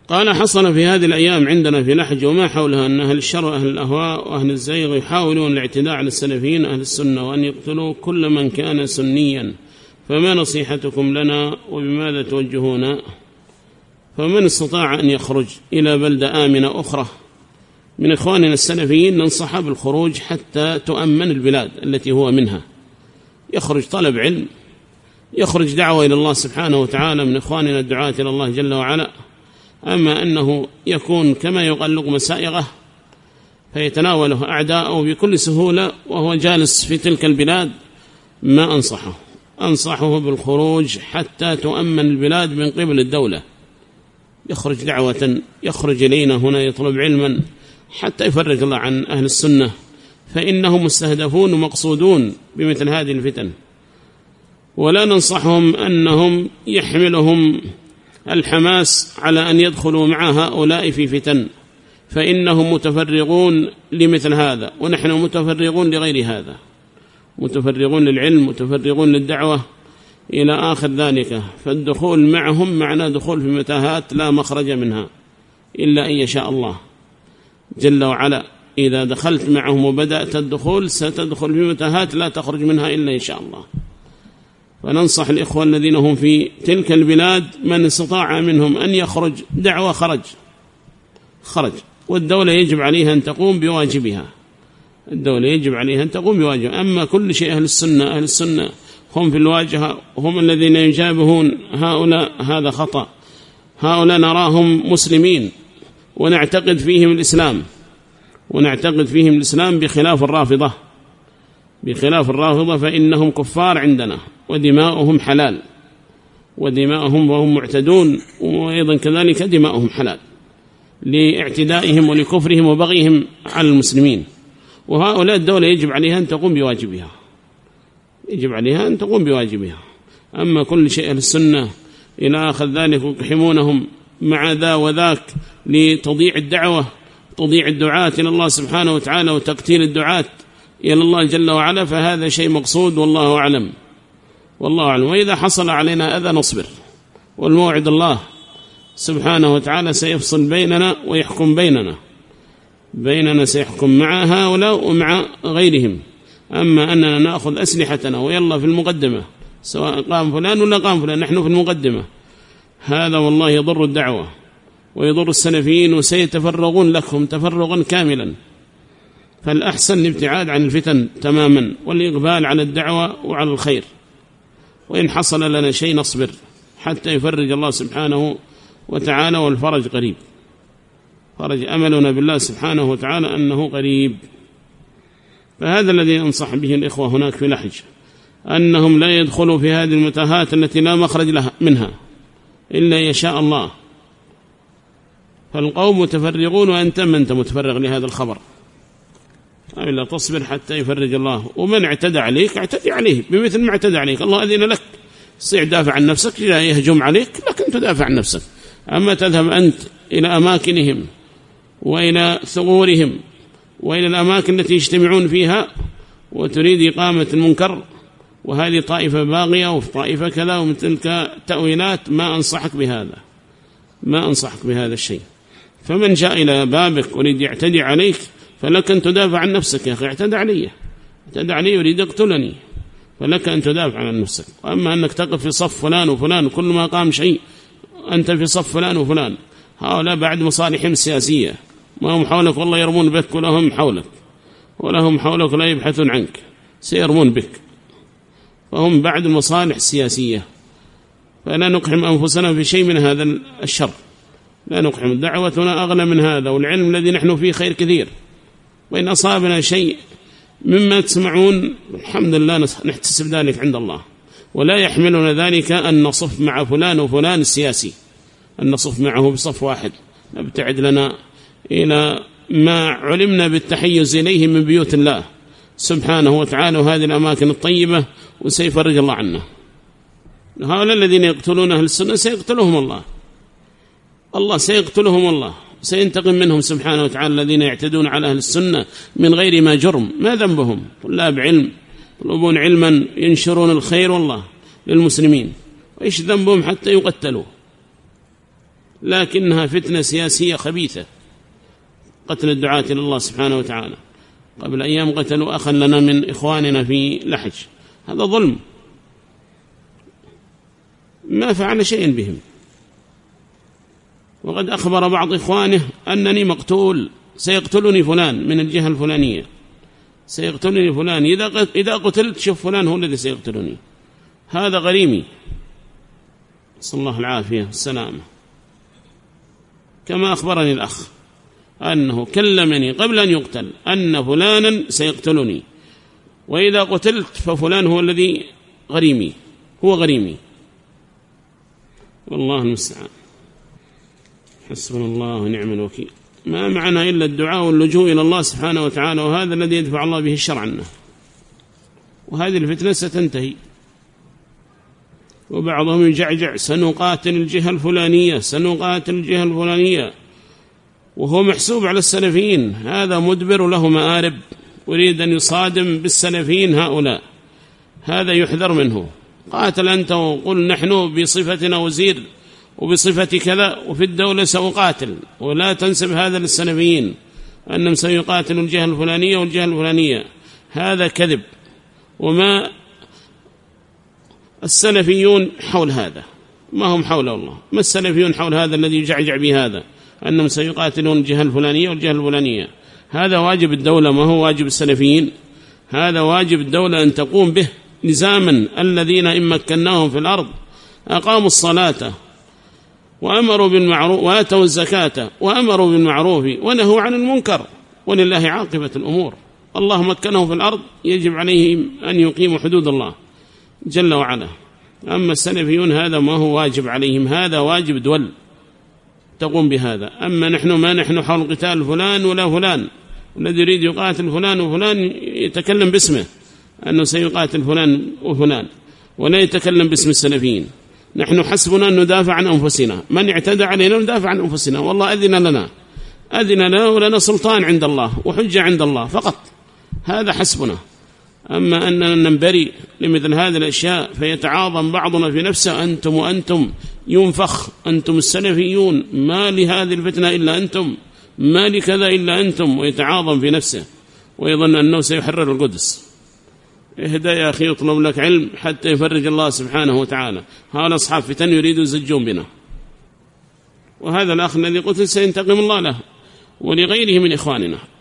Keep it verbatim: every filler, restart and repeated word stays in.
قال حصل في هذه الأيام عندنا في لحج وما حولها أن أهل الشر وأهل الأهواء وأهل الزيغ يحاولون الاعتداء على السلفيين أهل السنة وأن يقتلوا كل من كان سنيا، فما نصيحتكم لنا وبماذا توجهون؟ فمن استطاع أن يخرج إلى بلدة آمنة أخرى من إخواننا السلفيين ننصح بالخروج حتى تؤمن البلاد التي هو منها، يخرج طلب علم، يخرج دعوة إلى الله سبحانه وتعالى من إخواننا الدعاة إلى الله جل وعلا. أما أنه يكون كما يقلق مسائغه فيتناوله أعداءه بكل سهولة وهو جالس في تلك البلاد، ما أنصحه أنصحه بالخروج حتى تؤمن البلاد من قبل الدولة، يخرج دعوة، يخرج إلينا هنا يطلب علما حتى يفرج الله عن أهل السنة، فإنهم مستهدفون ومقصودون بمثل هذه الفتن. ولا ننصحهم أنهم يحملهم الحماس على أن يدخلوا مع هؤلاء في فتن، فإنهم متفرغون لمثل هذا ونحن متفرغون لغير هذا، متفرغون للعلم، متفرغون للدعوة إلى آخر ذلك. فالدخول معهم معنى دخول في متاهات لا مخرج منها إلا أن يشاء الله جل وعلا. إذا دخلت معهم وبدأت الدخول ستدخل في متاهات لا تخرج منها إلا إن شاء الله. فننصح الإخوة الذين هم في تلك البلاد من استطاع منهم أن يخرج دعوة خرج خرج والدولة يجب عليها أن تقوم بواجبها، الدولة يجب عليها أن تقوم بواجبها. أما كل شيء أهل السنة أهل السنة هم في الواجهة هم الذين يجابهون هؤلاء، هذا خطأ. هؤلاء نراهم مسلمين ونعتقد فيهم الإسلام، ونعتقد فيهم الإسلام بخلاف الرافضة، بخلاف الرافضة فإنهم كفار عندنا ودماؤهم حلال، ودماؤهم وهم معتدون، وأيضا كذلك دماؤهم حلال لاعتدائهم ولكفرهم وبغيهم على المسلمين. وهؤلاء الدولة يجب عليها أن تقوم بواجبها، يجب عليها أن تقوم بواجبها. أما كل شيء أهل السنة إلى آخر ذلك يقحمونهم مع ذا وذاك لتضييع الدعوة، تضييع الدعاة إلى الله سبحانه وتعالى وتقتيل الدعاة إلى الله جل وعلا، فهذا شيء مقصود والله أعلم، والله أعلم. وإذا حصل علينا أذى نصبر، والموعد الله سبحانه وتعالى سيفصل بيننا ويحكم بيننا بيننا سيحكم مع هؤلاء ومع غيرهم. أما أننا نأخذ أسلحتنا ويلا في المقدمة سواء قام فلان ولا قام فلان نحن في المقدمة، هذا والله يضر الدعوة ويضر السلفيين وسيتفرغون لكم تفرغا كاملا. فالأحسن الابتعاد عن الفتن تماما والإقبال على الدعوة وعلى الخير. وإن حصل لنا شيء نصبر حتى يفرج الله سبحانه وتعالى، والفرج قريب، فرج أملنا بالله سبحانه وتعالى أنه قريب. فهذا الذي أنصح به الإخوة هناك في لحج، أنهم لا يدخلوا في هذه المتاهات التي لا مخرج لها منها إلا يشاء الله. فالقوم متفرغون وأنت من أنت متفرغ لهذا الخبر، إلا تصبر حتى يفرج الله. ومن اعتدى عليك اعتدي عليه بمثل ما اعتدى عليك، الله أذن لك تستطيع دافع عن نفسك، لا يهجم عليك لكن تدافع عن نفسك. أما تذهب أنت إلى أماكنهم وإلى ثغورهم وإلى الأماكن التي يجتمعون فيها وتريد إقامة المنكر، وهذه طائفة باغية وفي طائفة كذا ومن تلك تأويلات، ما أنصحك بهذا، ما أنصحك بهذا الشيء. فمن جاء إلى بابك وريد يعتدي عليك فلك أن تدافع عن نفسك. يا أخي اعتدى علي اعتدى علي يريد يقتلني، فلك أن تدافع عن نفسك. وأما أنك تقف في صف فلان وفلان وكل ما قام شيء أنت في صف فلان وفلان، هؤلاء بعد مصالحهم السياسية، ما هم حولك والله يرمون بك ولهم حولك ولهم حولك لا يبحثون عنك، سيرمون بك، فهم بعد المصالح السياسية. فلا نقحم أنفسنا في شيء من هذا الشر، لا نقحم. دعوتنا أغلى من هذا، والعلم الذي نحن فيه خير كثير. وإن أصابنا شيء مما تسمعون الحمد لله نحتسب ذلك عند الله، ولا يحملنا ذلك أن نصف مع فلان وفلان السياسي، أن نصف معه بصف واحد، نبتعد لنا إلى ما علمنا بالتحيز إليه من بيوت الله سبحانه وتعالى وهذه الأماكن الطيبة، وسيفرج الله عنا. هؤلاء الذين يقتلون أهل السنة سيقتلهم الله، الله سيقتلهم الله، سينتقم منهم سبحانه وتعالى. الذين يعتدون على أهل السنة من غير ما جرم، ما ذنبهم؟ طلاب علم يطلبون علما ينشرون الخير والله للمسلمين، وإيش ذنبهم حتى يقتلوا؟ لكنها فتنة سياسية خبيثة، قتل الدعاة إلى الله سبحانه وتعالى. قبل أيام قتلوا أخا لنا من إخواننا في لحج، هذا ظلم، ما فعل شيء بهم. وقد أخبر بعض إخوانه أنني مقتول، سيقتلني فلان من الجهة الفلانية، سيقتلني فلان، إذا قتلت شوف فلان هو الذي سيقتلني، هذا غريمي، صلى الله العافية والسلامة. كما أخبرني الأخ أنه كلمني قبل أن يقتل أن فلانا سيقتلني، وإذا قتلت ففلان هو الذي غريمي، هو غريمي، والله المستعان. حسبنا الله ونعم الوكيل. ما معنا إلا الدعاء واللجوء إلى الله سبحانه وتعالى، وهذا الذي يدفع الله به الشر عنا، وهذه الفتنة ستنتهي. وبعضهم يجعجع سنقاتل الجهة الفلانية، سنقاتل الجهة الفلانية، وهو محسوب على السلفيين، هذا مدبر له مآرب، يريد أن يصادم بالسلفيين هؤلاء، هذا يحذر منه. قاتل أنت وقل نحن بصفتنا وزير وبصفة كذا وفي الدولة سأقاتل، ولا تنسب هذا للسلفيين أنهم سيقاتلوا الجهة الفلانية والجهة الفلانية، هذا كذب. وما السلفيون حول هذا، ما هم حول الله، ما السلفيون حول هذا الذي يجعجع بهذا أنهم سيقاتلون الجهة الفلانية والجهة الفلانية. هذا واجب الدولة، ما هو واجب السلفيين، هذا واجب الدولة أن تقوم به نزاما. الذين إن مكناهم في الأرض أقاموا الصلاة وأمروا بالمعروف وآتوا الزكاة وأمروا بالمعروف ونهوا عن المنكر، ولله عاقبة الأمور. الله مكنهم في الأرض، يجب عليهم أن يقيموا حدود الله جل وعلا. أما السلفيون هذا ما هو واجب عليهم، هذا واجب دول تقوم بهذا. أما نحن ما نحن حول قتال فلان ولا فلان، الذي يريد يقاتل فلان وفلان يتكلم باسمه أنه سيقاتل فلان وفلان، ولا يتكلم باسم السلفيين. نحن حسبنا أن ندافع عن أنفسنا، من اعتدى علينا ندافع عن أنفسنا، والله أذن لنا، أذن لنا ولنا سلطان عند الله وحجة عند الله فقط، هذا حسبنا. أما أننا ننبري لمثل هذه الأشياء فيتعاظم بعضنا في نفسه، أنتم وأنتم ينفخ، أنتم السلفيون، ما لهذه الفتنة إلا أنتم، ما لكذا إلا أنتم، ويتعاظم في نفسه ويظن أنه سيحرر القدس. اهدى يا أخي، اطلب لك علم حتى يفرج الله سبحانه وتعالى. هؤلاء أصحاب فتن يريدوا يزجون بنا، وهذا الأخ الذي قتل سينتقم الله له ولغيره من إخواننا.